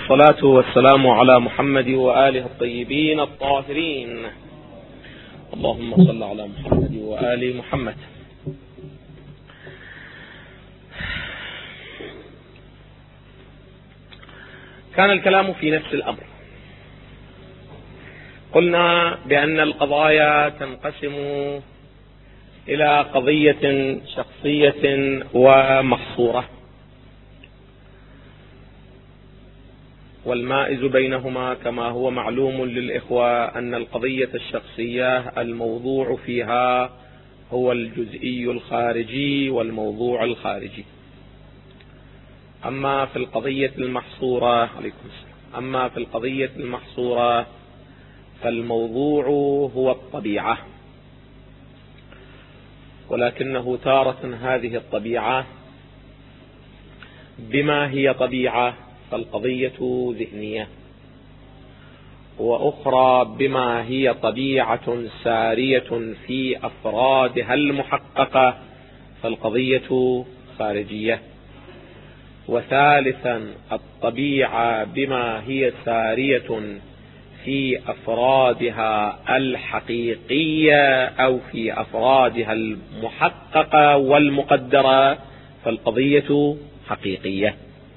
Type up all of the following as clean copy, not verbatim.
والصلاة والسلام على محمد وآله الطيبين الطاهرين. اللهم صل على محمد وآل محمد. كان الكلام في نفس الأمر. قلنا بأن القضايا تنقسم إلى قضية شخصية ومحصورة، والمائز بينهما كما هو معلوم للإخوة أن القضية الشخصية الموضوع فيها هو الجزئي الخارجي والموضوع الخارجي. أما في القضية المحصورة فالموضوع هو الطبيعة، ولكنه تارة هذه الطبيعة بما هي طبيعة فالقضية ذهنية، وأخرى بما هي طبيعة سارية في أفرادها المحققة فالقضية خارجية، وثالثا الطبيعة بما هي سارية في أفرادها الحقيقية أو في أفرادها المحققة والمقدرة فالقضية حقيقية.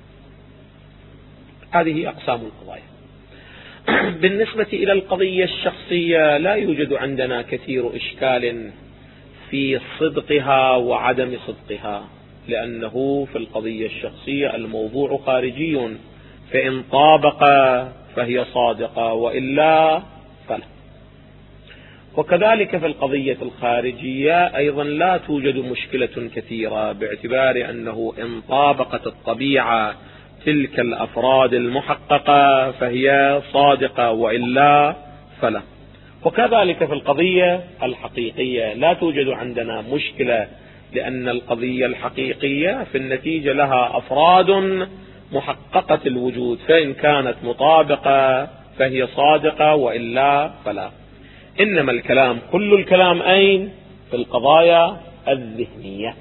هذه أقسام القضايا. بالنسبة إلى القضية الشخصية لا يوجد عندنا كثير إشكال في صدقها وعدم صدقها، لأنه في القضية الشخصية الموضوع خارجي، فإن طابق فهي صادقة وإلا فلا. وكذلك في القضية الخارجية أيضا لا توجد مشكلة كثيرة، باعتبار أنه إن طابقت الطبيعة تلك الأفراد المحققة فهي صادقة وإلا فلا. وكذلك في القضية الحقيقية لا توجد عندنا مشكلة، لأن القضية الحقيقية في النتيجة لها أفراد محققة الوجود، فإن كانت مطابقة فهي صادقة وإلا فلا. إنما الكلام كل الكلام أين؟ في القضايا الذهنية،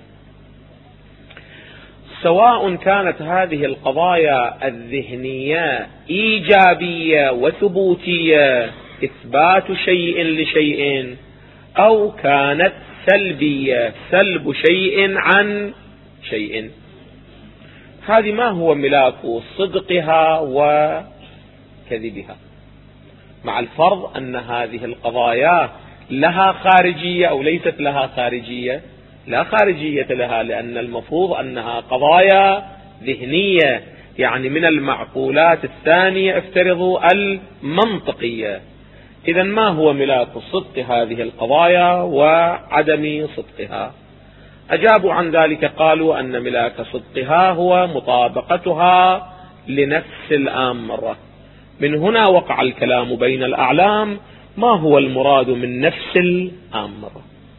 سواء كانت هذه القضايا الذهنية إيجابية وثبوتية إثبات شيء لشيء، أو كانت سلبية سلب شيء عن شيء. هذه ما هو ملاك صدقها وكذبها، مع الفرض أن هذه القضايا لها خارجية أو ليست لها خارجية. لا خارجية لها، لأن المفروض أنها قضايا ذهنية، يعني من المعقولات الثانية افترضوا المنطقية. إذن ما هو ملاك صدق هذه القضايا وعدم صدقها؟ أجابوا عن ذلك قالوا أن ملاك صدقها هو مطابقتها لنفس الأمر. من هنا وقع الكلام بين الأعلام ما هو المراد من نفس الأمر.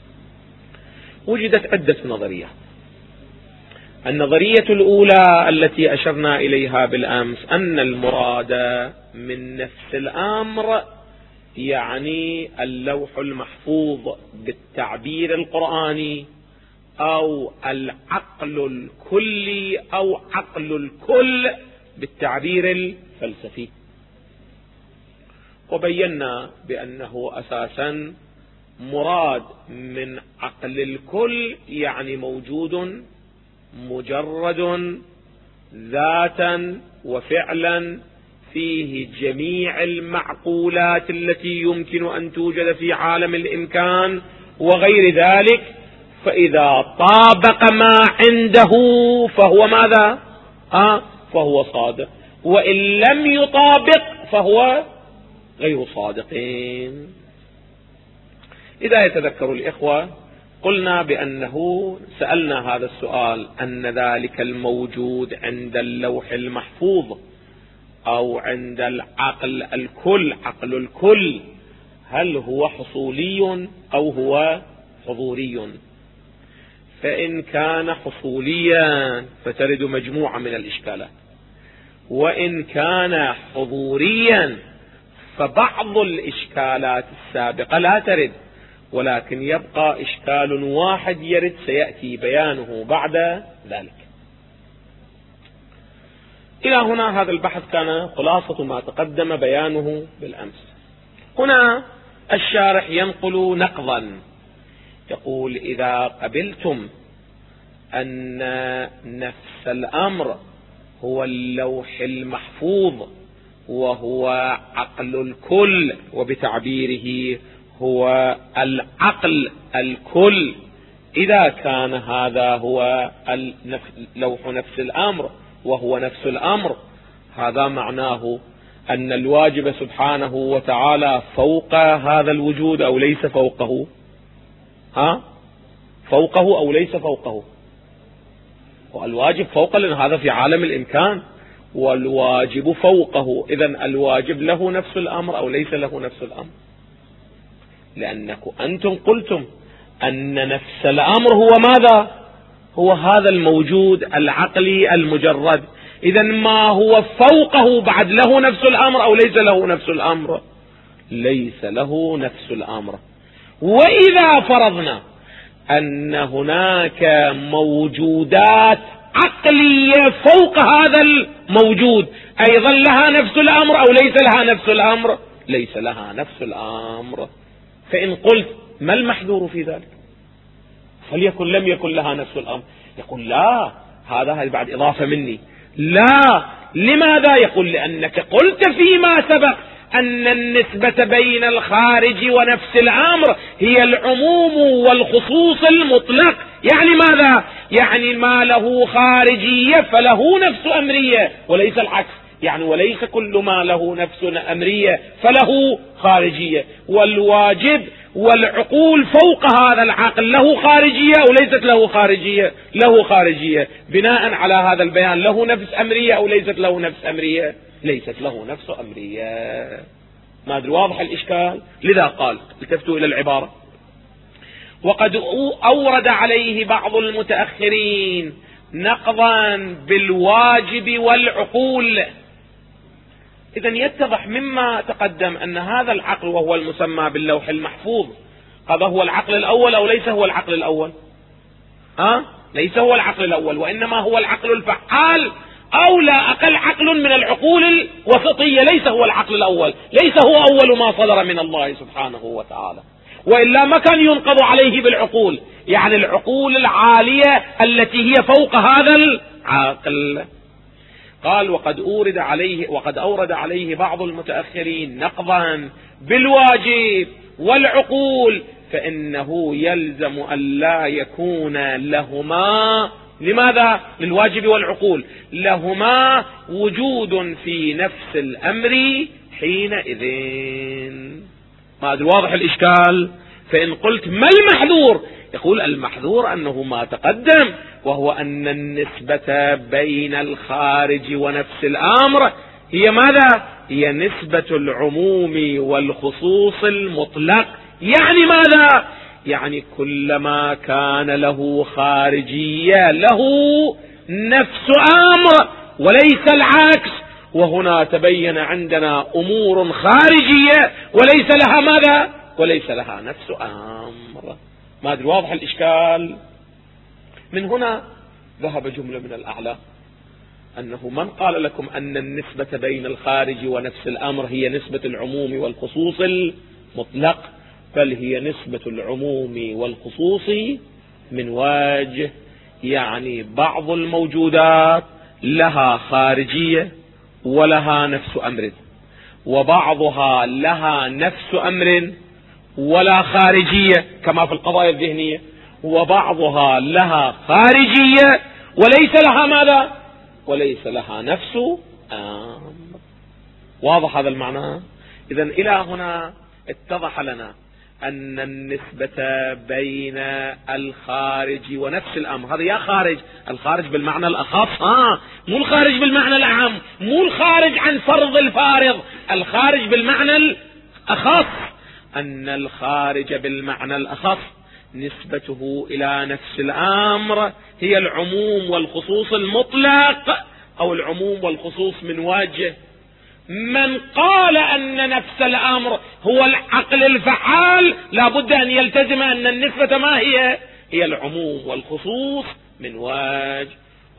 وجدت عدة نظريات. النظرية الأولى التي أشرنا إليها بالأمس أن المراد من نفس الأمر يعني اللوح المحفوظ بالتعبير القرآني، أو العقل الكلي أو عقل الكل بالتعبير الفلسفي. وبينا بأنه أساسا مراد من عقل الكل يعني موجود مجرد ذاتا وفعلا فيه جميع المعقولات التي يمكن أن توجد في عالم الإمكان وغير ذلك، فإذا طابق ما عنده فهو ماذا؟ فهو صادق، وإن لم يطابق فهو غير صادقين. إذا يتذكر الإخوة قلنا بأنه سألنا هذا السؤال أن ذلك الموجود عند اللوح المحفوظ أو عند العقل الكل، عقل الكل، هل هو حصولي أو هو حضوري؟ فإن كان حصوليا فترد مجموعة من الإشكالات، وإن كان حضوريا فبعض الإشكالات السابقة لا ترد، ولكن يبقى إشكال واحد يرد سيأتي بيانه بعد ذلك. إلى هنا هذا البحث كان خلاصة ما تقدم بيانه بالأمس. هنا الشارح ينقل نقضا يقول: إذا قبلتم أن نفس الأمر هو اللوح المحفوظ وهو عقل الكل، وبتعبيره هو العقل الكل، إذا كان هذا هو لوح نفس الأمر وهو نفس الأمر، هذا معناه أن الواجب سبحانه وتعالى فوق هذا الوجود أو ليس فوقه؟ فوقه أو ليس فوقه؟ والواجب فوق، لأن هذا في عالم الإمكان، والواجب فوقه. إذن الواجب له نفس الأمر أو ليس له نفس الأمر؟ لأنكم أنتم قلتم أن نفس الأمر هو ماذا؟ هو هذا الموجود العقلي المجرد. إذن ما هو فوقه بعد له نفس الأمر أو ليس له نفس الأمر؟ ليس له نفس الأمر. وإذا فرضنا أن هناك موجودات عقلية فوق هذا الموجود، أيضا لها نفس الأمر أو ليس لها نفس الأمر؟ ليس لها نفس الأمر. فإن قلت ما المحذور في ذلك؟ فليكن لم يكن لها نفس الأمر. يقول لا، هذا بعد إضافة مني. لا، لماذا؟ يقول لأنك قلت فيما سبق أن النسبة بين الخارج ونفس الأمر هي العموم والخصوص المطلق. يعني ماذا؟ يعني ما له خارجية فله نفس أمرية، وليس العكس. يعني وليس كل ما له نفس أمرية فله خارجية. والواجب والعقول فوق هذا العقل له خارجية أو ليست له خارجية؟ له خارجية. بناء على هذا البيان له نفس أمرية أو ليست له نفس أمرية؟ ليست له نفس أمرية. ما أدري واضح الإشكال؟ لذا قال التفتوا إلى العبارة: وقد أورد عليه بعض المتأخرين نقضا بالواجب والعقول. إذن يتضح مما تقدم أن هذا العقل وهو المسمى باللوح المحفوظ، هذا هو العقل الأول أو ليس هو العقل الأول؟ ليس هو العقل الأول، وإنما هو العقل الفعال، أو لا أقل عقل من العقول الوسطية. ليس هو العقل الأول، ليس هو أول ما صدر من الله سبحانه وتعالى، وإلا ما كان ينقض عليه بالعقول، يعني العقول العالية التي هي فوق هذا العقل. قال: وقد أورد عليه بعض المتأخرين نقضا بالواجب والعقول، فإنه يلزم أن لا يكون لهما، لماذا؟ للواجب والعقول، لهما وجود في نفس الأمر حينئذ. ما أدري واضح الإشكال؟ فإن قلت ما المحذور؟ يقول المحذور أنه ما تقدم، وهو أن النسبة بين الخارج ونفس الأمر هي ماذا؟ هي نسبة العموم والخصوص المطلق. يعني ماذا؟ يعني كلما كان له خارجية له نفس أمر وليس العكس. وهنا تبين عندنا أمور خارجية وليس لها ماذا؟ وليس لها نفس أمر. ما أدري واضح الإشكال؟ من هنا ذهب جملة من الأعلام أنه من قال لكم أن النسبة بين الخارج ونفس الأمر هي نسبة العموم والخصوص المطلق، بل هي نسبة العموم والخصوص من وجه. يعني بعض الموجودات لها خارجية ولها نفس أمر، وبعضها لها نفس أمر ولا خارجية كما في القضايا الذهنية، وبعضها لها خارجية وليس لها ماذا؟ وليس لها نفس أمر. واضح هذا المعنى؟ إذن إلى هنا اتضح لنا أن النسبة بين الخارج ونفس الأمر، هذا يا خارج، الخارج بالمعنى الأخص، مو الخارج بالمعنى الأعم، مو الخارج عن فرض الفارض، الخارج بالمعنى الأخص. أن الخارج بالمعنى الأخص نسبته إلى نفس الأمر هي العموم والخصوص المطلق، أو العموم والخصوص من وجه. من قال أن نفس الأمر هو العقل الفعال لابد أن يلتزم أن النسبة ما هي؟ هي العموم والخصوص من وجه.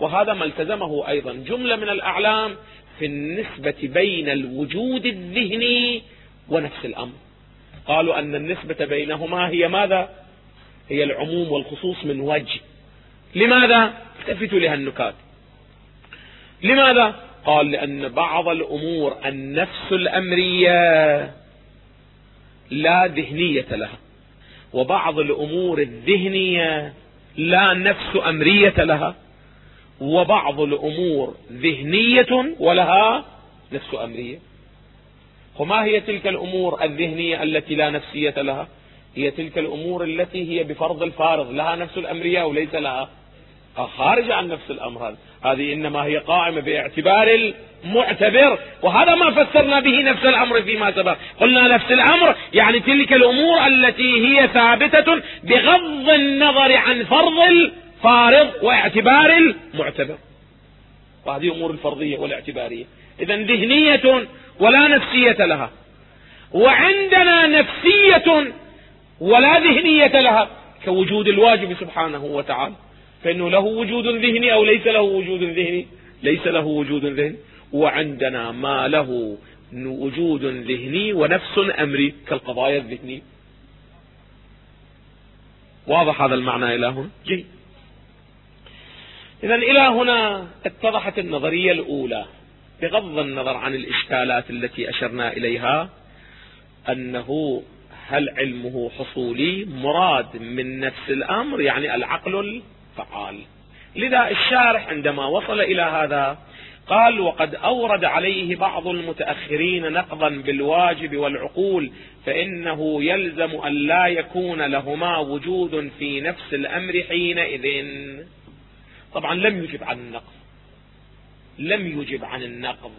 وهذا ما التزمه أيضا جملة من الأعلام في النسبة بين الوجود الذهني ونفس الأمر. قالوا أن النسبة بينهما هي ماذا؟ هي العموم والخصوص من وجه. لماذا؟ التفتوا لها النكات. لماذا؟ قال لأن بعض الأمور النفس الأمرية لا ذهنية لها، وبعض الأمور الذهنية لا نفس أمرية لها، وبعض الأمور ذهنية ولها نفس أمرية. وما هي تلك الأمور الذهنية التي لا نفسية لها؟ هي تلك الأمور التي هي بفرض الفارض لها نفس الأمرية وليس لها، خارج عن نفس الأمر. هذه إنما هي قائمة باعتبار المعتبر، وهذا ما فسرنا به نفس الأمر فيما سبق. قلنا نفس الأمر يعني تلك الأمور التي هي ثابتة بغض النظر عن فرض الفارض واعتبار المعتبر، وهذه أمور الفرضية والاعتبارية. إذن ذهنية ولا نفسية لها، وعندنا نفسية ولا ذهنية لها كوجود الواجب سبحانه وتعالى، فإنه له وجود ذهني أو ليس له وجود ذهني؟ ليس له وجود ذهني. وعندنا ما له وجود ذهني ونفس أمري كالقضايا الذهنية. واضح هذا المعنى إلى هنا؟ جيد. إذن إلى هنا اتضحت النظرية الأولى بغض النظر عن الإشكالات التي أشرنا إليها، أنه هل علمه حصولي مراد من نفس الأمر يعني العقل الفعال. لذا الشارح عندما وصل إلى هذا قال: وقد أورد عليه بعض المتأخرين نقضا بالواجب والعقول، فإنه يلزم أن لا يكون لهما وجود في نفس الأمر حينئذ. طبعا لم يجب عن النقض، لم يجب عن النقض.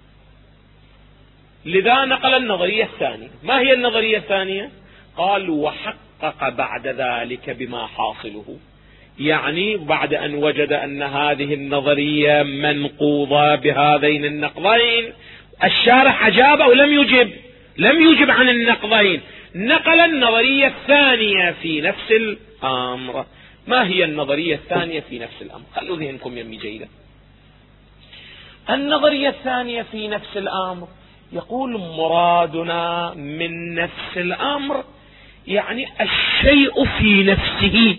لذا نقل النظرية الثانية. ما هي النظرية الثانية؟ قال: وحقق بعد ذلك بما حاصله، يعني بعد أن وجد أن هذه النظرية منقوضة بهذين النقضين، الشارح أجاب أو لم يجب؟ لم يجب عن النقضين، نقل النظرية الثانية في نفس الأمر. ما هي النظرية الثانية في نفس الأمر؟ خلوا ذهنكم يمي جيدا. النظرية الثانية في نفس الأمر يقول: مرادنا من نفس الأمر يعني الشيء في نفسه.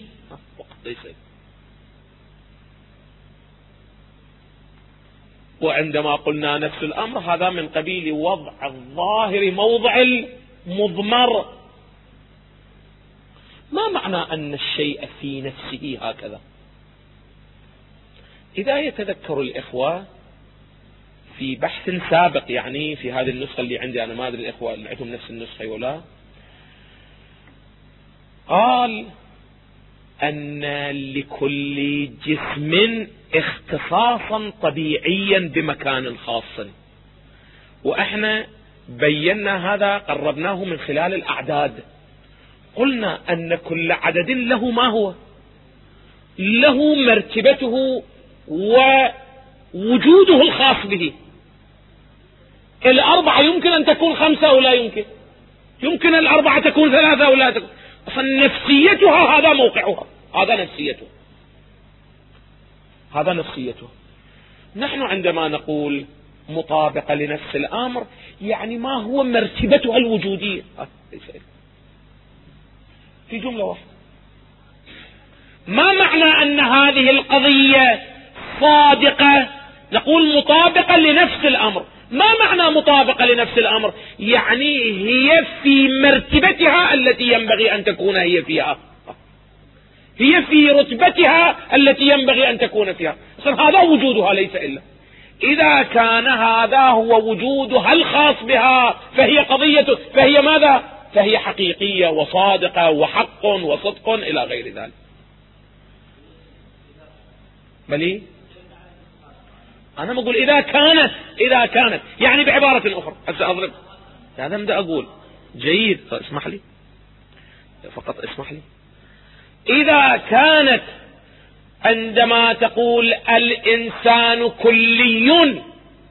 وعندما قلنا نفس الأمر هذا من قبيل وضع الظاهر موضع المضمر. ما معنى أن الشيء في نفسه هكذا؟ إذا يتذكر الإخوة في بحث سابق، يعني في هذه النسخة اللي عندي أنا، ما أدري الإخوة اللي عندهم نفس النسخة ولا، قال أن لكل جسم اختصاصا طبيعيا بمكان خاص، وإحنا بينا هذا قربناه من خلال الأعداد. قلنا أن كل عدد له ما هو، له مرتبته ووجوده الخاص به. الأربعة يمكن أن تكون 5 أو لا يمكن، يمكن الأربعة تكون 3 أو لا تكون. أصلا نفسيتها هذا موقعها، هذا نفسيته، هذا نفسيته. نحن عندما نقول مطابقة لنفس الأمر يعني ما هو مرتبتها الوجودية في جملة واحدة. ما معنى أن هذه القضية صادقة؟ نقول مطابقة لنفس الأمر. ما معنى مطابقة لنفس الأمر؟ يعني هي في مرتبتها التي ينبغي أن تكون هي فيها، هي في رتبتها التي ينبغي أن تكون فيها. هذا وجودها ليس إلا. إذا كان هذا هو وجودها الخاص بها فهي قضية، فهي ماذا؟ فهي حقيقية وصادقة وحق وصدق إلى غير ذلك. بلي أنا بقول إذا كانت يعني بعبارة أخرى أضرب هذا بدأ أقول جيد، فاسمح لي فقط، اسمح لي. إذا كانت عندما تقول الإنسان كلي،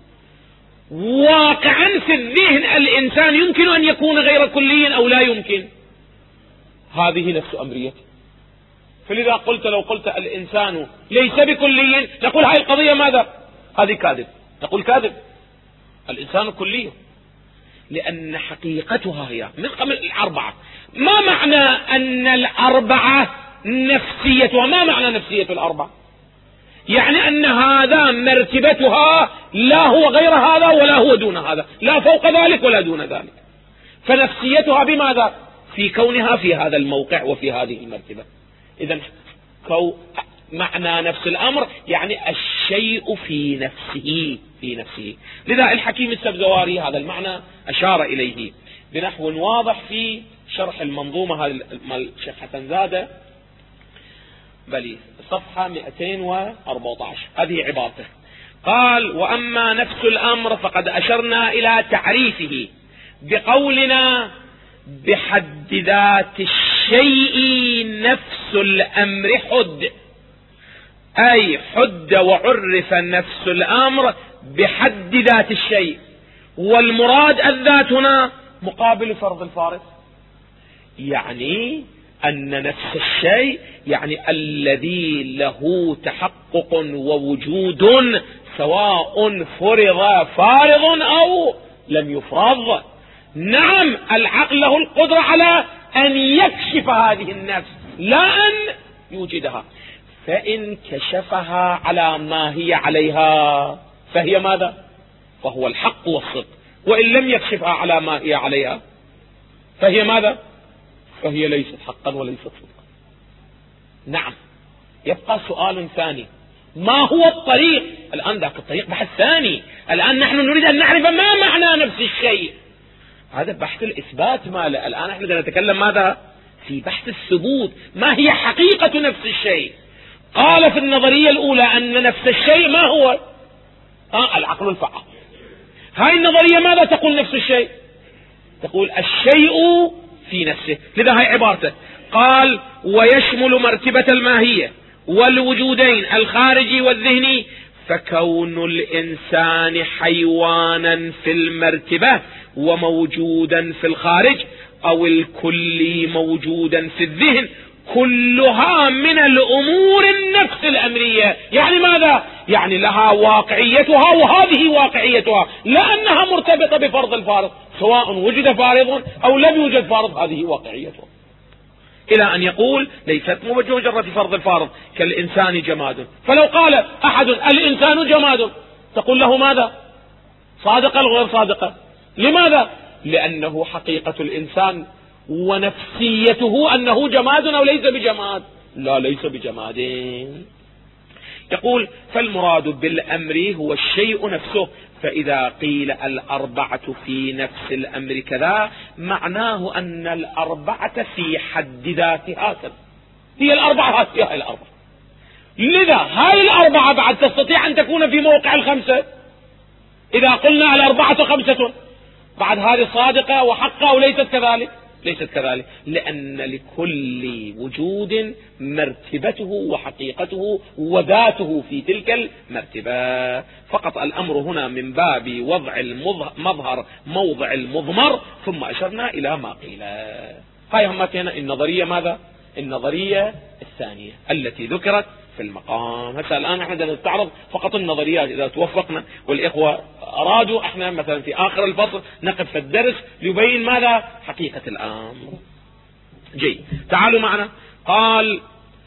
واقعا في الذهن الإنسان يمكن أن يكون غير كلي أو لا يمكن، هذه نفس أمريته. فلذا قلت لو قلت الإنسان ليس بكلي نقول هاي القضية ماذا؟ هذه كاذب، نقول كاذب، الإنسان كلي، لأن حقيقتها هي من قبل الأربعة. ما معنى أن الأربعة نفسيتها؟ ما معنى نفسية الأربعة؟ يعني أن هذا مرتبتها لا هو غير هذا ولا هو دون هذا، لا فوق ذلك ولا دون ذلك. فنفسيتها بماذا؟ في كونها في هذا الموقع وفي هذه المرتبة. إذن معنى نفس الأمر يعني الشيء في نفسه. لذا الحكيم السبزواري هذا المعنى أشار إليه بنحو واضح في شرح المنظومة مال الشيخ حسن زادة، بل صفحة 214. هذه عبارته، قال: وأما نفس الأمر فقد أشرنا إلى تعريفه بقولنا بحد ذات الشيء نفس الأمر حد، أي حد وعرف نفس الأمر بحد ذات الشيء، والمراد الذات هنا مقابل فرض الفارض، يعني أن نفس الشيء يعني الذي له تحقق ووجود سواء فرض فارض أو لم يفرض. نعم، العقل له القدرة على أن يكشف هذه النفس لا أن يوجدها، فإن كشفها على ما هي عليها فهي ماذا؟ فهو الحق والصدق. وإن لم يكشفها على ما هي عليها فهي ماذا؟ فهي ليست حقا وليست صدقا. نعم، يبقى سؤال ثاني: ما هو الطريق؟ الآن ذاك الطريق بحث ثاني، الآن نحن نريد أن نعرف ما معنى نفس الشيء، هذا بحث الإثبات ماله. الآن نحن نتكلم ماذا؟ في بحث الثبوت، ما هي حقيقة نفس الشيء؟ قال في النظرية الأولى أن نفس الشيء ما هو؟ العقل الفعال. هاي النظرية ماذا تقول نفس الشيء؟ تقول الشيء في نفسه. لذا هاي عبارته، قال: ويشمل مرتبة الماهية والوجودين الخارجي والذهني، فكون الإنسان حيوانا في المرتبة وموجودا في الخارج، أو الكلي موجودا في الذهن، كلها من الأمور النفس الأمرية. يعني ماذا؟ يعني لها واقعيتها وهذه واقعيتها، لأنها مرتبطة بفرض الفارض، سواء وجد فارض أو لم يوجد فارض، هذه واقعيتها. إلى أن يقول: ليست مجرد فرض الفارض كالإنسان جماد. فلو قال أحد الإنسان جماد تقول له ماذا؟ صادقة أو غير صادقة؟ لماذا؟ لأنه حقيقة الإنسان ونفسيته أنه جماد أو ليس بجماد؟ لا، ليس بجماد. يقول: فالمراد بالأمر هو الشيء نفسه، فإذا قيل الأربعة في نفس الأمر كذا، معناه أن الأربعة في حد ذاتها كذا، هي الأربعة، هي الأربعة. لذا هاي الأربعة بعد تستطيع أن تكون في موقع الخمسة. إذا قلنا الأربعة خمسة، بعد هذه صادقة وحقة أو ليست كذلك؟ ليست كذلك، لأن لكل وجود مرتبته وحقيقته وذاته في تلك المرتبة. فقط الأمر هنا من باب وضع المظهر موضع المضمر، ثم أشرنا إلى ما قيل. هاي همتنا النظرية ماذا؟ النظرية الثانية التي ذكرت في المقام. هسه الآن احنا نستعرض فقط النظريات إذا توفقنا، والإخوة أرادوا احنا مثلا في آخر الفصل نقف في الدرس ليبين ماذا حقيقة الأمر. جيد، تعالوا معنا. قال: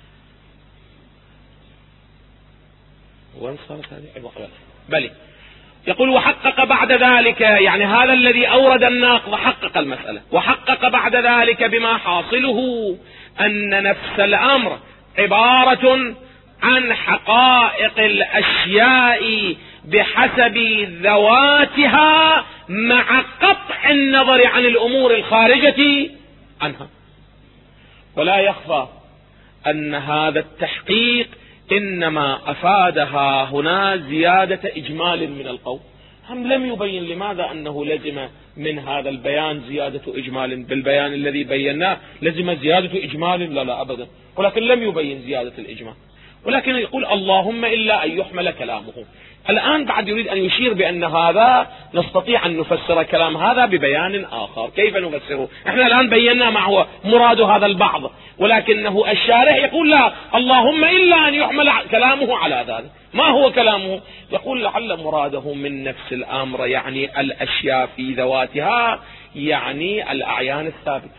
وين صارت هذه؟ بلي. يقول: وحقق بعد ذلك، يعني هذا الذي أورد الناقض حقق المسألة، وحقق بعد ذلك بما حاصله أن نفس الأمر عبارة عن حقائق الأشياء بحسب ذواتها، مع قطع النظر عن الأمور الخارجة عنها. ولا يخفى أن هذا التحقيق إنما أفادها هنا زيادة إجمال من القول. هم لم يبين لماذا أنه لزم من هذا البيان زيادة إجمال، بالبيان الذي بيناه لزم زيادة إجمال؟ لا أبدا، ولكن لم يبين زيادة الإجمال، ولكن يقول: اللهم إلا أن يحمل كلامه. الآن بعد يريد أن يشير بأن هذا نستطيع أن نفسر كلام هذا ببيان آخر. كيف نفسره؟ احنا الآن بينا ما هو مراد هذا البعض، ولكنه الشارح يقول لا، اللهم إلا أن يحمل كلامه على ذلك. ما هو كلامه؟ يقول لعل مراده من نفس الأمر، يعني الأشياء في ذواتها، يعني الأعيان الثابتة،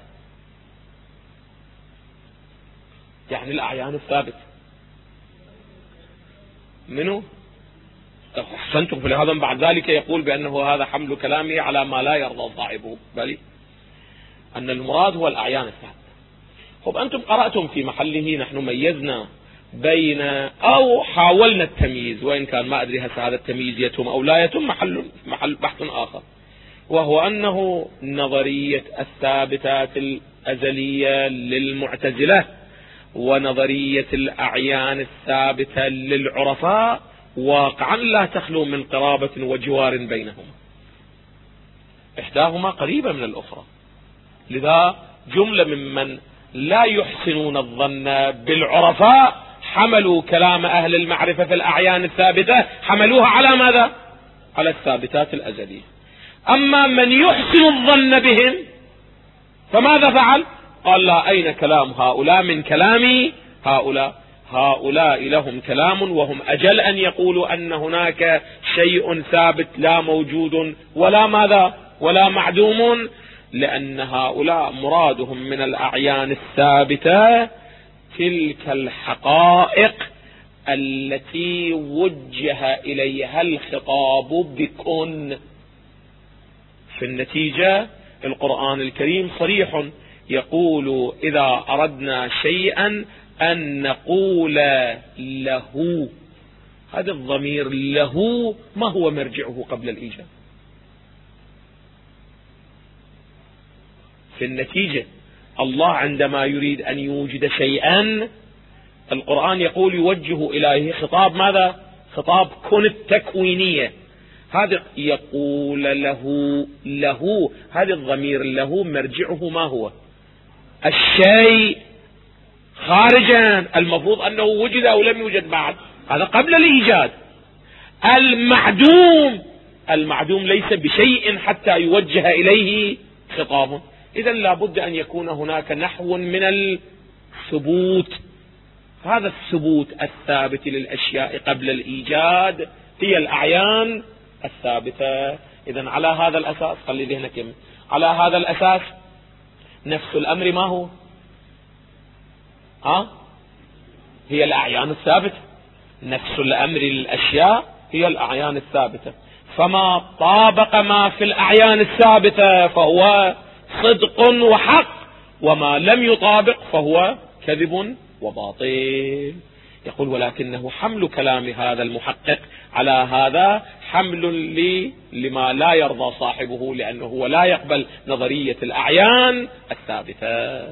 يعني الأعيان الثابتة. منه؟ أحسنتم. فلهذا بعد ذلك يقول بأنه هذا حمل كلامه على ما لا يرضى صاحبه، بل أن المراد هو الأعيان الثابتة. خب أنتم قرأتم في محله، نحن ميزنا بين أو حاولنا التمييز، وإن كان ما أدري هذا التمييز يتم أو لا يتم، محل بحث آخر، وهو أنه نظرية الثابتات الأزلية للمعتزلة ونظرية الأعيان الثابتة للعرفاء واقعا لا تخلو من قرابة وجوار بينهما، إحداهما قريبة من الأخرى. لذا جملة ممن لا يحسنون الظن بالعرفاء حملوا كلام أهل المعرفة في الأعيان الثابتة، حملوها على ماذا؟ على الثابتات الأزلية. أما من يحسن الظن بهم فماذا فعل؟ قال لا، أين كلام هؤلاء من كلام هؤلاء؟ هؤلاء لهم كلام وهم أجل أن يقولوا أن هناك شيء ثابت لا موجود ولا ماذا ولا معدوم، لأن هؤلاء مرادهم من الأعيان الثابتة تلك الحقائق التي وجه إليها الخطاب بكن. في النتيجة القرآن الكريم صريح، يقول إذا أردنا شيئا أن نقول له. هذا الضمير له ما هو مرجعه قبل الإيجاد؟ في النتيجة الله عندما يريد أن يوجد شيئا، القرآن يقول يوجه إليه خطاب ماذا؟ خطاب كن التكوينية. هذا يقول له هذا الضمير له مرجعه ما هو؟ الشيء خارجا، المفروض أنه وجد أو لم يوجد بعد، هذا قبل الإيجاد. المعدوم ليس بشيء حتى يوجه إليه خطاب. إذا لابد أن يكون هناك نحو من الثبوت. هذا الثبوت الثابت للأشياء قبل الإيجاد هي الأعيان الثابتة. إذا على هذا الأساس، خلي ذهنك على هذا الأساس، نفس الأمر ما هو؟ هي الأعيان الثابتة. نفس الأمر للأشياء هي الأعيان الثابتة. فما طابق ما في الأعيان الثابتة فهو صدق وحق، وما لم يطابق فهو كذب وباطل. يقول ولكنه حمل كلام هذا المحقق على هذا حمل لما لا يرضى صاحبه، لأنه هو لا يقبل نظرية الأعيان الثابتة.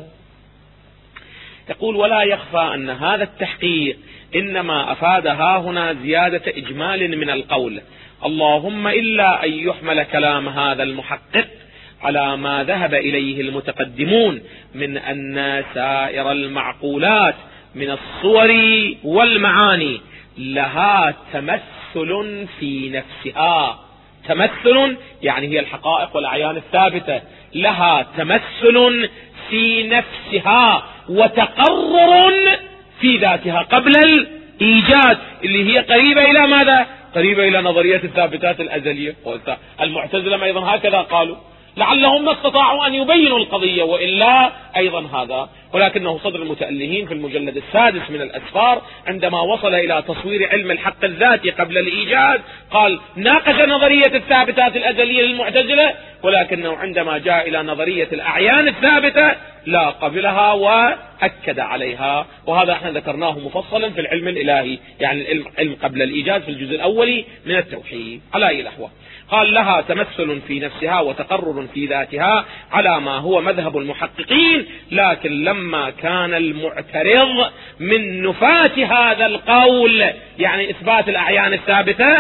يقول ولا يخفى أن هذا التحقيق إنما أفاد هنا زيادة إجمال من القول، اللهم إلا أن يحمل كلام هذا المحقق على ما ذهب إليه المتقدمون من أن سائر المعقولات من الصور والمعاني لها تمثل في نفسها. تمثل يعني هي الحقائق والأعيان الثابتة، لها تمثل في نفسها وتقرر في ذاتها قبل الإيجاد، اللي هي قريبة إلى ماذا؟ قريبة إلى نظرية الثابتات الأزلية. المعتزلة أيضا هكذا قالوا، لعلهم ما استطاعوا أن يبينوا القضية، وإلا أيضا هذا. ولكنه صدر المتألهين في المجلد السادس من الأسفار عندما وصل إلى تصوير علم الحق الذاتي قبل الإيجاد قال ناقش نظرية الثابتات الأزلية للمعتزلة، ولكنه عندما جاء إلى نظرية الأعيان الثابتة لا قبلها وأكد عليها. وهذا احنا ذكرناه مفصلا في العلم الإلهي، يعني العلم قبل الإيجاد في الجزء الأولي من التوحيد. على أي الأحوال قال لها تمثل في نفسها وتقرر في ذاتها على ما هو مذهب المحققين، لكن لما كان المعترض من نفاة هذا القول، يعني إثبات الأعيان الثابتة،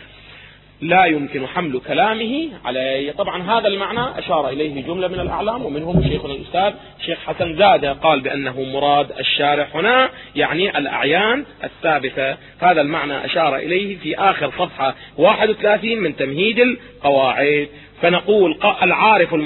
لا يمكن حمل كلامه عليه. طبعا هذا المعنى أشار إليه جملة من الأعلام، ومنهم شيخنا الأستاذ شيخ حسن زادة قال بأنه مراد الشارح هنا يعني الأعيان الثابتة. هذا المعنى أشار إليه في آخر صفحة 31 من تمهيد القواعد. فنقول العارف المحقق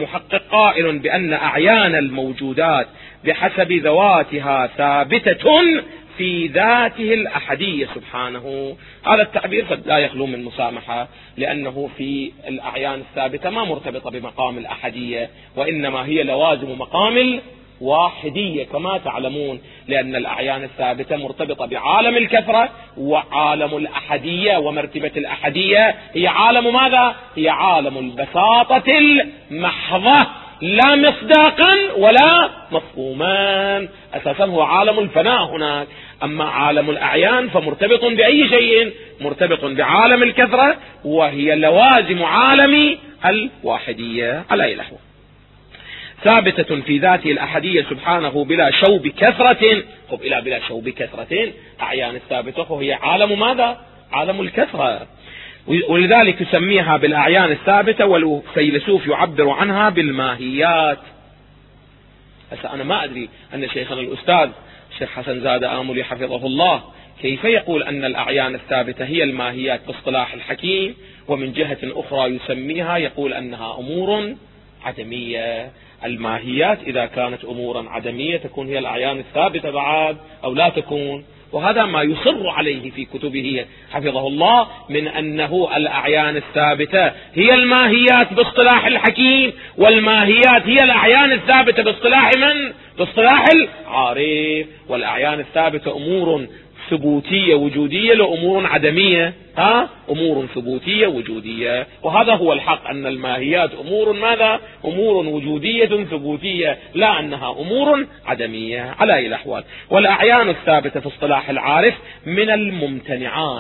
قائل بأن أعيان الموجودات بحسب ذواتها ثابتة في ذاته الأحدية سبحانه. هذا التعبير قد لا يخلو من مسامحة، لأنه في الأعيان الثابتة ما مرتبطة بمقام الأحدية، وإنما هي لوازم مقام الواحدية كما تعلمون، لأن الأعيان الثابتة مرتبطة بعالم الكثرة وعالم الأحدية، ومرتبة الأحدية هي عالم ماذا؟ هي عالم البساطة المحضة، لا مصداقا ولا مفهوما، أساسا هو عالم الفناء هناك. أما عالم الأعيان فمرتبط بأي شيء؟ مرتبط بعالم الكثرة، وهي لوازم عالم الواحدية على أي لحظة، ثابتة في ذاته الأحدية سبحانه بلا شوب كثرة. خب إلى بلا شوب كثرة، أعيان الثابتة وهي عالم ماذا؟ عالم الكثرة، ولذلك يسميها بالأعيان الثابتة، والفيلسوف يعبر عنها بالماهيات. هسه أنا ما أدري أن شيخنا الأستاذ الشيخ حسن زاد آملي حفظه الله كيف يقول أن الأعيان الثابتة هي الماهيات باصطلاح الحكيم، ومن جهة أخرى يسميها يقول أنها أمور عدمية. الماهيات إذا كانت أمورا عدمية تكون هي الأعيان الثابتة بعد أو لا تكون؟ وهذا ما يصر عليه في كتبه حفظه الله، من أنه الأعيان الثابتة هي الماهيات باصطلاح الحكيم، والماهيات هي الأعيان الثابتة باصطلاح من؟ باصطلاح العارف. والأعيان الثابتة أمور ثبوتية وجودية لأمور عدمية، أمور ثبوتية وجودية، وهذا هو الحق، أن الماهيات أمور ماذا؟ أمور وجودية ثبوتية، لا أنها أمور عدمية على أي الأحوال. والأعيان الثابتة في اصطلاح العارف من الممتنعات.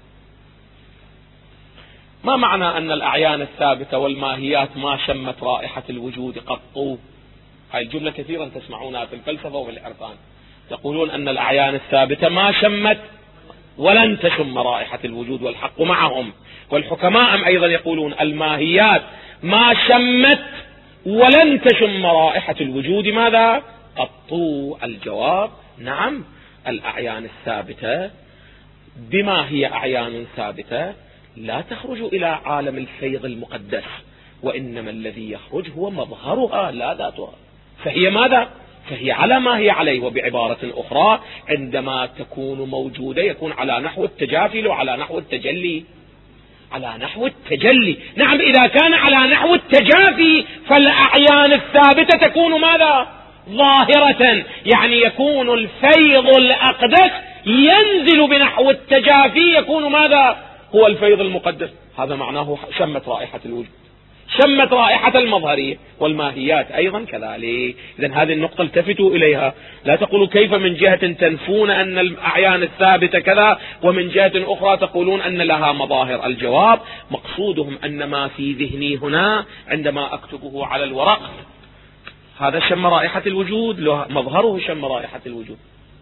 ما معنى أن الأعيان الثابتة والماهيات ما شمت رائحة الوجود قط؟ هاي الجملة كثيرا تسمعونها في الفلسفة وفي العرفان، يقولون أن الأعيان الثابتة ما شمت ولن تشم رائحة الوجود، والحق معهم. والحكماء أيضا يقولون الماهيات ما شمت ولن تشم رائحة الوجود ماذا؟ قط. الجواب نعم، الأعيان الثابتة بما هي أعيان ثابتة لا تخرج إلى عالم الفيض المقدس، وإنما الذي يخرج هو مظهرها لا ذاتها، فهي ماذا؟ فهي على ما هي عليه. وبعبارة أخرى، عندما تكون موجودة يكون على نحو التجافي وعلى نحو التجلي، على نحو التجلي. نعم، إذا كان على نحو التجافي فالأعيان الثابتة تكون ماذا؟ ظاهرة، يعني يكون الفيض الأقدس ينزل بنحو التجافي، يكون ماذا؟ هو الفيض المقدس. هذا معناه شمت رائحة الوجود، شمت رائحة المظهرية. والماهيات أيضا كذلك. إذن هذه النقطة التفتوا إليها، لا تقولوا كيف من جهة تنفون أن الأعيان الثابتة كذا ومن جهة أخرى تقولون أن لها مظاهر. الجواب مقصودهم أن ما في ذهني هنا عندما أكتبه على الورق هذا شم رائحة الوجود، مظهره شم رائحة الوجود،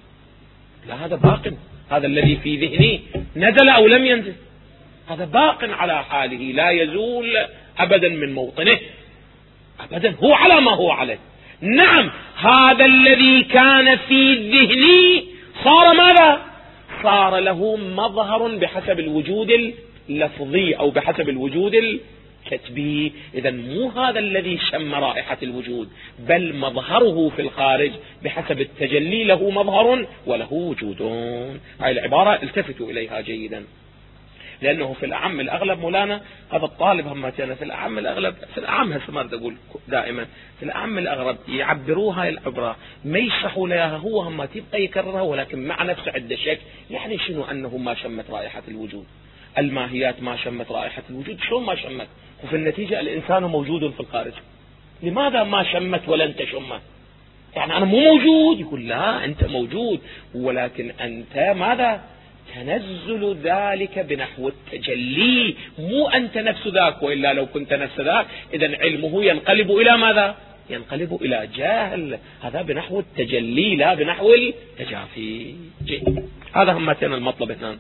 لا، هذا باق، هذا الذي في ذهني نزل أو لم ينزل، هذا باق على حاله لا يزول أبدا من موطنه أبدا، هو على ما هو عليه. نعم، هذا الذي كان في الذهن صار ماذا؟ صار له مظهر بحسب الوجود اللفظي أو بحسب الوجود الكتبي. إذن مو هذا الذي شم رائحة الوجود، بل مظهره في الخارج بحسب التجلي له مظهر وله وجود. هاي العبارة التفتوا إليها جيدا، لأنه في الأعم الأغلب مولانا هذا الطالب هم كان في الأعم الأغلب، في الأعم هسه ما أقول دائما، في الأعم الأغلب يعبروها العبرة ما يشرحوا لها، هو هم تبقى يكررها ولكن مع نفسه عنده شك. يعني شنو أنه ما شمت رائحة الوجود؟ الماهيات ما شمت رائحة الوجود، شلون ما شمت؟ وفي النتيجة الإنسان موجود في الخارج، لماذا ما شمت ولن تشمت؟ يعني أنا مو موجود؟ يقول لا، أنت موجود، ولكن أنت ماذا؟ تنزل ذلك بنحو التجلي، مو أنت نفس ذاك، وإلا لو كنت نفس ذاك إذن علمه ينقلب إلى ماذا؟ ينقلب إلى جهل. هذا بنحو التجلي لا بنحو التجافي. هذا هم كان المطلب هنا.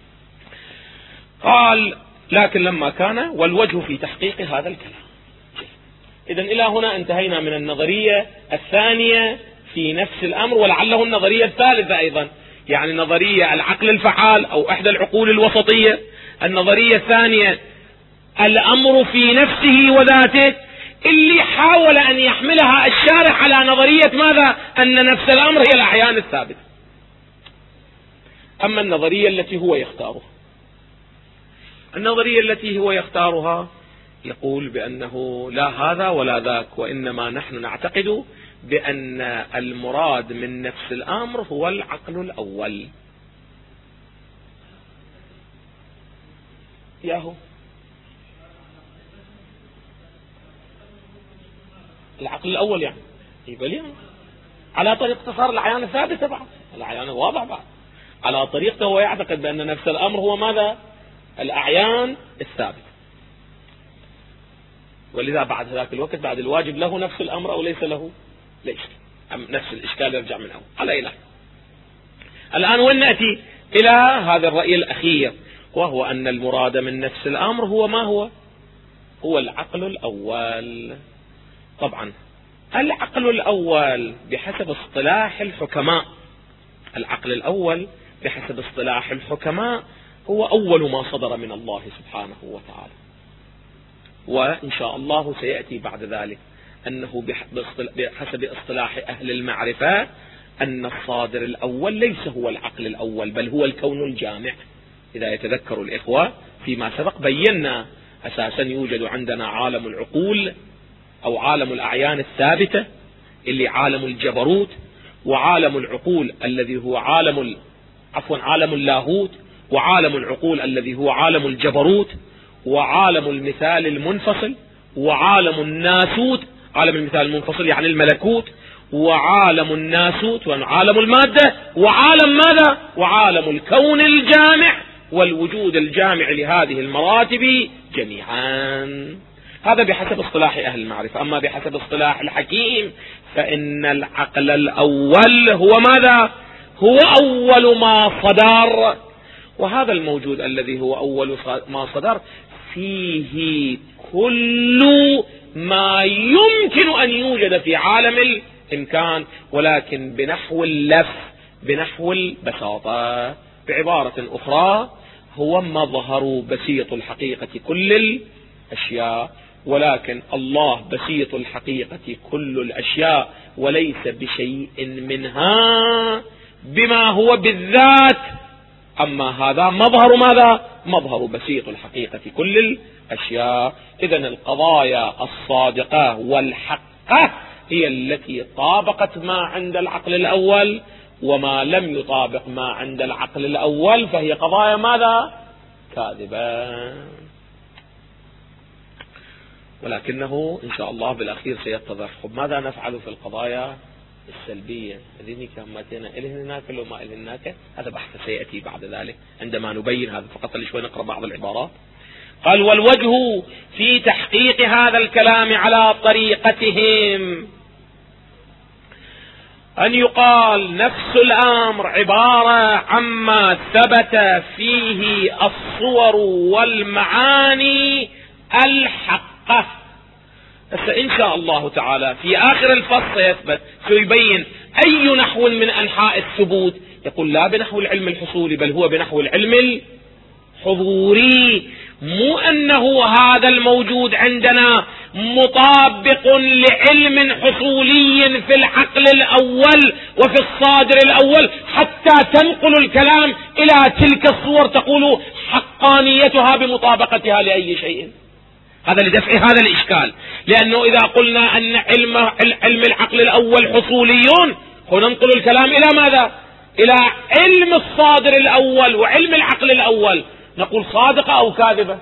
قال لكن لما كان والوجه في تحقيق هذا الكلام. إذن إلى هنا انتهينا من النظرية الثانية في نفس الأمر، ولعله النظرية الثالثة أيضا، يعني نظرية العقل الفعال أو إحدى العقول الوسطية. النظرية الثانية الأمر في نفسه وذاته، اللي حاول أن يحملها الشارح على نظرية ماذا؟ أن نفس الأمر هي الأعيان الثابتة. أما النظرية التي هو يختارها، النظرية التي هو يختارها يقول بأنه لا هذا ولا ذاك، وإنما نحن نعتقد بأن المراد من نفس الأمر هو العقل الأول. ياهو العقل الأول يعني يبقى على طريق اختصار الأعيان الثابتة بعد الأعيان الواضح بعد على طريقته هو يعتقد بأن نفس الأمر هو ماذا؟ الأعيان الثابتة. ولذا بعد ذاك الوقت بعد الواجب له نفس الأمر أو ليس له؟ ليس. نفس الإشكال يرجع من أول على إله. الآن وين نأتي إلى هذا الرأي الأخير، وهو أن المراد من نفس الأمر هو ما هو؟ هو العقل الأول. طبعا العقل الأول بحسب اصطلاح الحكماء، العقل الأول بحسب اصطلاح الحكماء هو أول ما صدر من الله سبحانه وتعالى. وإن شاء الله سيأتي بعد ذلك أنه بحسب اصطلاح أهل المعرفة أن الصادر الأول ليس هو العقل الأول بل هو الكون الجامع. إذا يتذكر الإخوة فيما سبق بينا أساسا يوجد عندنا عالم العقول أو عالم الأعيان الثابتة اللي عالم الجبروت، وعالم العقول الذي هو عالم اللاهوت، وعالم العقول الذي هو عالم الجبروت، وعالم المثال المنفصل، وعالم الناسوت، عالم المثال المنفصل يعني الملكوت، وعالم الناسوت وعالم المادة، وعالم ماذا؟ وعالم الكون الجامع والوجود الجامع لهذه المراتب جميعا. هذا بحسب اصطلاح أهل المعرفة. أما بحسب اصطلاح الحكيم فإن العقل الأول هو ماذا؟ هو أول ما صدر، وهذا الموجود الذي هو أول ما صدر فيه كل ما يمكن أن يوجد في عالم الإمكان، ولكن بنحو اللف، بنحو البساطة. بعبارة أخرى هو مظهر بسيط الحقيقة كل الأشياء، ولكن الله بسيط الحقيقة كل الأشياء وليس بشيء منها بما هو بالذات. أما هذا مظهر ماذا؟ مظهر بسيط الحقيقة كل الأشياء. إذن القضايا الصادقة والحقة هي التي طابقت ما عند العقل الأول، وما لم يطابق ما عند العقل الأول فهي قضايا ماذا؟ كاذبة. ولكنه إن شاء الله بالأخير سيتضح. ماذا نفعل في القضايا السلبية؟ هذين كمتين إله هناك لو ما إله هناك، هذا بحث سيأتي بعد ذلك عندما نبين هذا. فقط شوي نقرأ بعض العبارات. قال: والوجه في تحقيق هذا الكلام على طريقتهم أن يقال نفس الأمر عبارة عما ثبت فيه الصور والمعاني الحقة. إن شاء الله تعالى في آخر الفصل سيثبت سيبين أي نحو من أنحاء الثبوت. يقول لا بنحو العلم الحصولي بل هو بنحو العلم الحضوري، مو أنه هذا الموجود عندنا مطابق لعلم حصولي في العقل الأول وفي الصادر الأول حتى تنقل الكلام إلى تلك الصور تقول حقانيتها بمطابقتها لأي شيء. هذا لدفع هذا الإشكال، لأنه إذا قلنا أن علم العقل الأول حصوليون ننقل الكلام إلى ماذا؟ إلى علم الصادر الأول وعلم العقل الأول، نقول صادقة أو كاذبة؟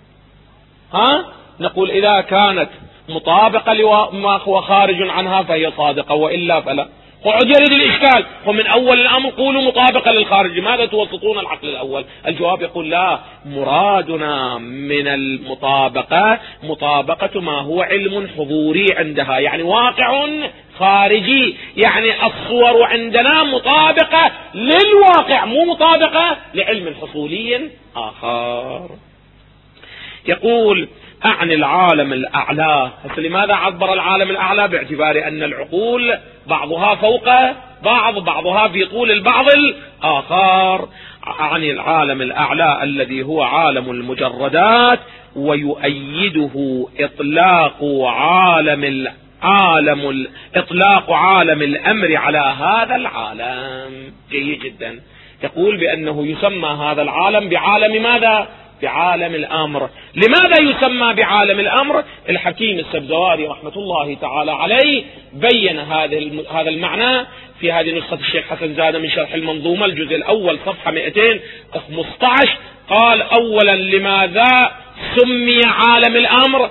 نقول إذا كانت مطابقة لما هو خارج عنها فهي صادقة، وإلا فلا. قعد يريد الإشكال، ومن أول الأمر قولوا مطابقة للخارج، ماذا توسطون العقل الأول؟ الجواب يقول لا، مرادنا من المطابقة مطابقة ما هو علم حضوري عندها، يعني واقع خارجي، يعني الصور عندنا مطابقة للواقع مو مطابقة لعلم حصولي آخر. يقول أعني العالم الأعلى. لماذا عبر العالم الأعلى؟ باعتبار أن العقول بعضها فوق بعضها في طول البعض الآخر. عن العالم الأعلى الذي هو عالم المجردات، ويؤيده إطلاق عالم الأمر على هذا العالم. جيد جدا. يقول بأنه يسمى هذا العالم بعالم ماذا؟ بعالم الأمر. لماذا يسمى بعالم الأمر؟ الحكيم السبزواري رحمة الله تعالى عليه بين هذا المعنى في هذه نسخة الشيخ حسن زادة من شرح المنظومة الجزء الأول صفحة 215. قال: أولا لماذا سمي عالم الأمر؟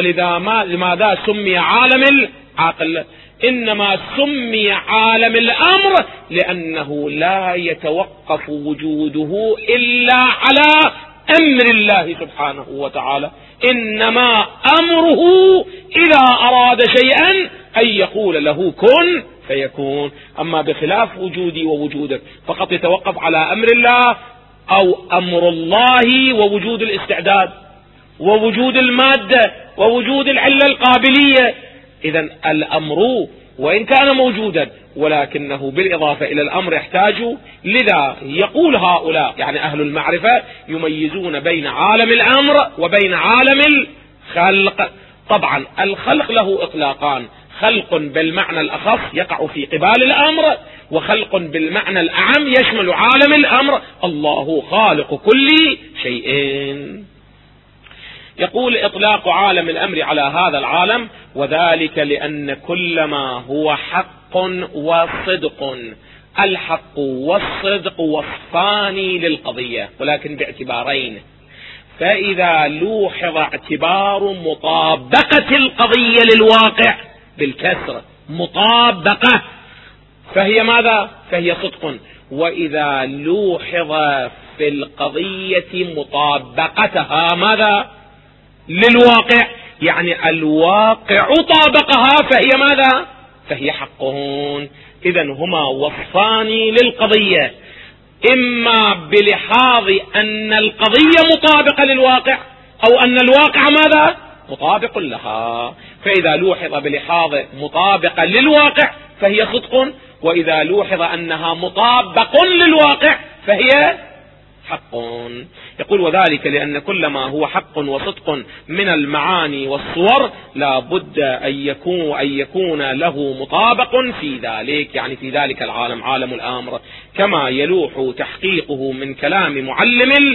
لماذا سمي عالم العقل؟ إنما سمي عالم الأمر لأنه لا يتوقف وجوده إلا على أمر الله سبحانه وتعالى. إنما أمره إذا أراد شيئا أن يقول له كن فيكون. أما بخلاف وجودي ووجودك فقط يتوقف على أمر الله، أو أمر الله ووجود الاستعداد ووجود المادة ووجود العلة القابلية. إذن الأمر وإن كان موجودا ولكنه بالإضافة إلى الأمر يحتاج. لذا يقول هؤلاء يعني أهل المعرفة يميزون بين عالم الأمر وبين عالم الخلق. طبعا الخلق له إطلاقان: خلق بالمعنى الأخص يقع في قبال الأمر، وخلق بالمعنى الأعم يشمل عالم الأمر. الله خالق كل شيء. يقول: إطلاق عالم الأمر على هذا العالم، وذلك لأن كل ما هو حق وصدق. الحق والصدق وصفان للقضية ولكن باعتبارين. فإذا لوحظ اعتبار مطابقة القضية للواقع بالكسر مطابقة فهي ماذا؟ فهي صدق. وإذا لوحظ في القضية مطابقتها ماذا؟ للواقع، يعني الواقع طابقها فهي ماذا؟ فهي حقهن. إذن هما وصفان للقضية، إما بلحاظ أن القضية مطابقة للواقع، أو أن الواقع ماذا؟ مطابق لها. فإذا لوحظ بلحاظ مطابقة للواقع فهي صدق، وإذا لوحظ أنها مطابق للواقع فهي حق. يقول: وذلك لأن كل ما هو حق وصدق من المعاني والصور لا بد أن يكون له مطابق في ذلك، يعني في ذلك العالم عالم الأمر، كما يلوح تحقيقه من كلام معلم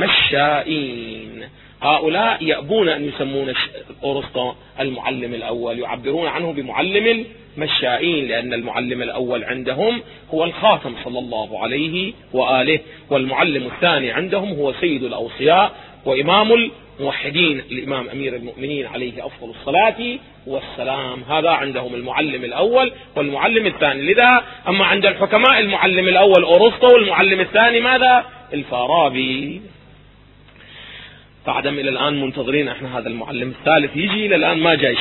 المشائين. هؤلاء يأبون أن يسمون أرسطو المعلم الأول، يعبرون عنه بمعلم المشائين، لأن المعلم الأول عندهم هو الخاتم صلى الله عليه وآله، والمعلم الثاني عندهم هو سيد الأوصياء وإمام الموحدين الإمام أمير المؤمنين عليه أفضل الصلاة والسلام. هذا عندهم المعلم الأول والمعلم الثاني. لذا أما عند الحكماء المعلم الأول أرسطو والمعلم الثاني ماذا؟ الفارابي. بعدم إلى الآن منتظرين احنا هذا المعلم الثالث يجي، إلى الآن ما جاي.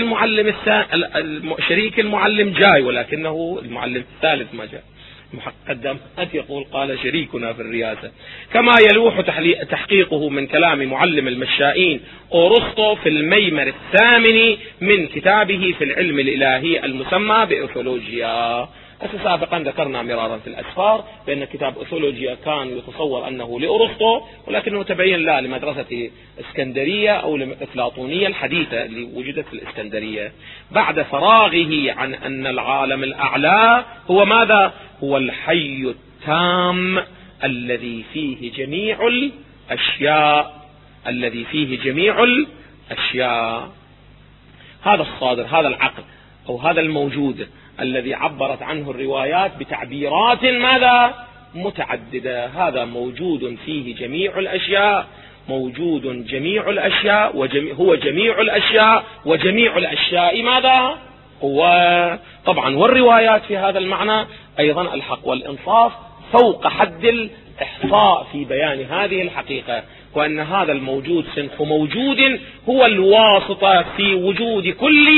شريك المعلم جاي ولكنه المعلم الثالث ما جاء. مقدمات يقول: قال شريكنا في الرئاسة. كما يلوح تحقيقه من كلام معلم المشائين أرسطو في الميمر الثامن من كتابه في العلم الإلهي المسمى بأثولوجيا. سابقا ذكرنا مرارا في الأسفار بأن كتاب أثولوجيا كان يتصور أنه لأرسطو، ولكنه تبين لا، لمدرسة اسكندرية أو الأفلاطونية الحديثة اللي وجدت في الإسكندرية بعد فراغه عن أن العالم الأعلى هو ماذا؟ هو الحي التام الذي فيه جميع الأشياء. هذا الصادر، هذا العقل أو هذا الموجود الذي عبرت عنه الروايات بتعبيرات ماذا؟ متعددة. هذا موجود فيه جميع الأشياء، موجود جميع الأشياء، هو جميع الأشياء، وجميع الأشياء ماذا؟ هو. طبعا والروايات في هذا المعنى أيضا الحق والإنصاف فوق حد الإحصاء في بيان هذه الحقيقة، وأن هذا الموجود صنف موجود هو الواسطة في وجود كل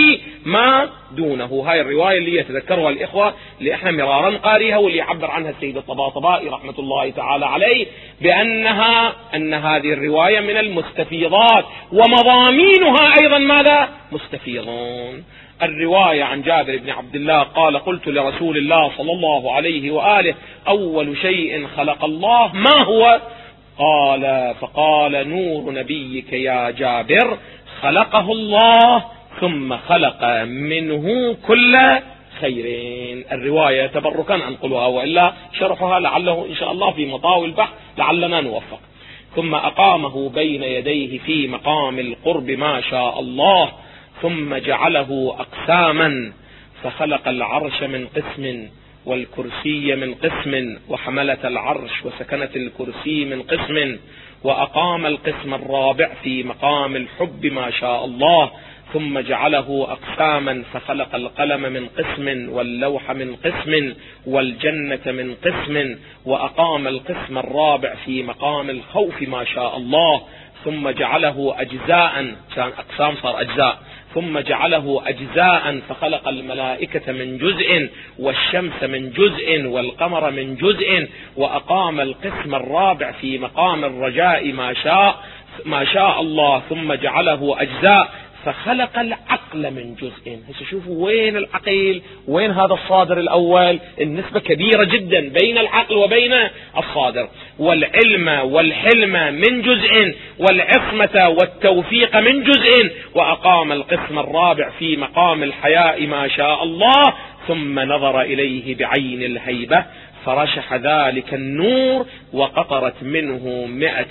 ما دونه. هاي الرواية اللي يتذكرها الإخوة اللي احنا مرارا قاريها، واللي يعبر عنها السيد الطباطبائي رحمة الله تعالى عليه أن هذه الرواية من المستفيضات، ومضامينها أيضا ماذا؟ مستفيضون. الرواية عن جابر بن عبد الله قال: قلت لرسول الله صلى الله عليه وآله: أول شيء خلق الله ما هو؟ فقال: نور نبيك يا جابر، خلقه الله ثم خلق منه كل خيرين. الرواية تبركا أنقلها، وإلا شرحها لعله إن شاء الله في مطاوي البحث لعلنا نوفق. ثم أقامه بين يديه في مقام القرب ما شاء الله، ثم جعله أقساما، فخلق العرش من قسم، والكرسي من قسم، وحملة العرش وسكنة الكرسي من قسم، وأقام القسم الرابع في مقام الحب ما شاء الله، ثم جعله أقساما، فخلق القلم من قسم، واللوح من قسم، والجنة من قسم، وأقام القسم الرابع في مقام الخوف ما شاء الله، ثم جعله أجزاء، كان أقسام صار أجزاء، ثم جعله أجزاء، فخلق الملائكة من جزء، والشمس من جزء، والقمر من جزء، وأقام القسم الرابع في مقام الرجاء ما شاء الله، ثم جعله أجزاء، فخلق العقل من جزء. هسه شوفوا وين العقل، وين هذا الصادر الأول، النسبة كبيرة جدا بين العقل وبين الصادر. والعلم والحلم من جزء، والعصمة والتوفيق من جزء، وأقام القسم الرابع في مقام الحياء ما شاء الله، ثم نظر إليه بعين الهيبة، فرشح ذلك النور، وقطرت منه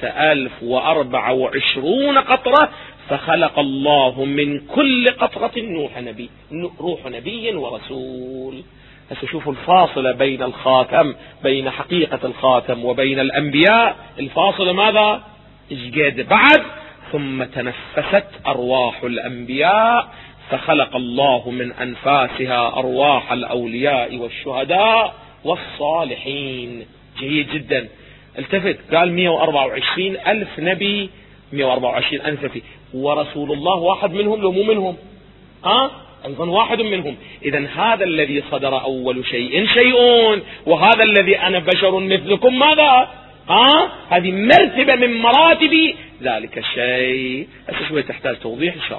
124 قطرة، فخلق الله من كل قطرة روح نبي ورسول. هسه شوفوا الفاصلة بين الخاتم، بين حقيقة الخاتم وبين الأنبياء، الفاصلة ماذا؟ إجقاد بعد. ثم تنفست أرواح الأنبياء، فخلق الله من أنفاسها أرواح الأولياء والشهداء والصالحين. جيد جدا. التفت، قال 124 ألف نبي، 124 ألف نبي، ورسول الله واحد منهم لو مو منهم، أيضا واحد منهم. إذن هذا الذي صدر أول شيء، وهذا الذي أنا بشر مثلكم ماذا؟ هذه مرتبة من مراتب ذلك الشيء. شوية تحتاج توضيح إن شاء الله.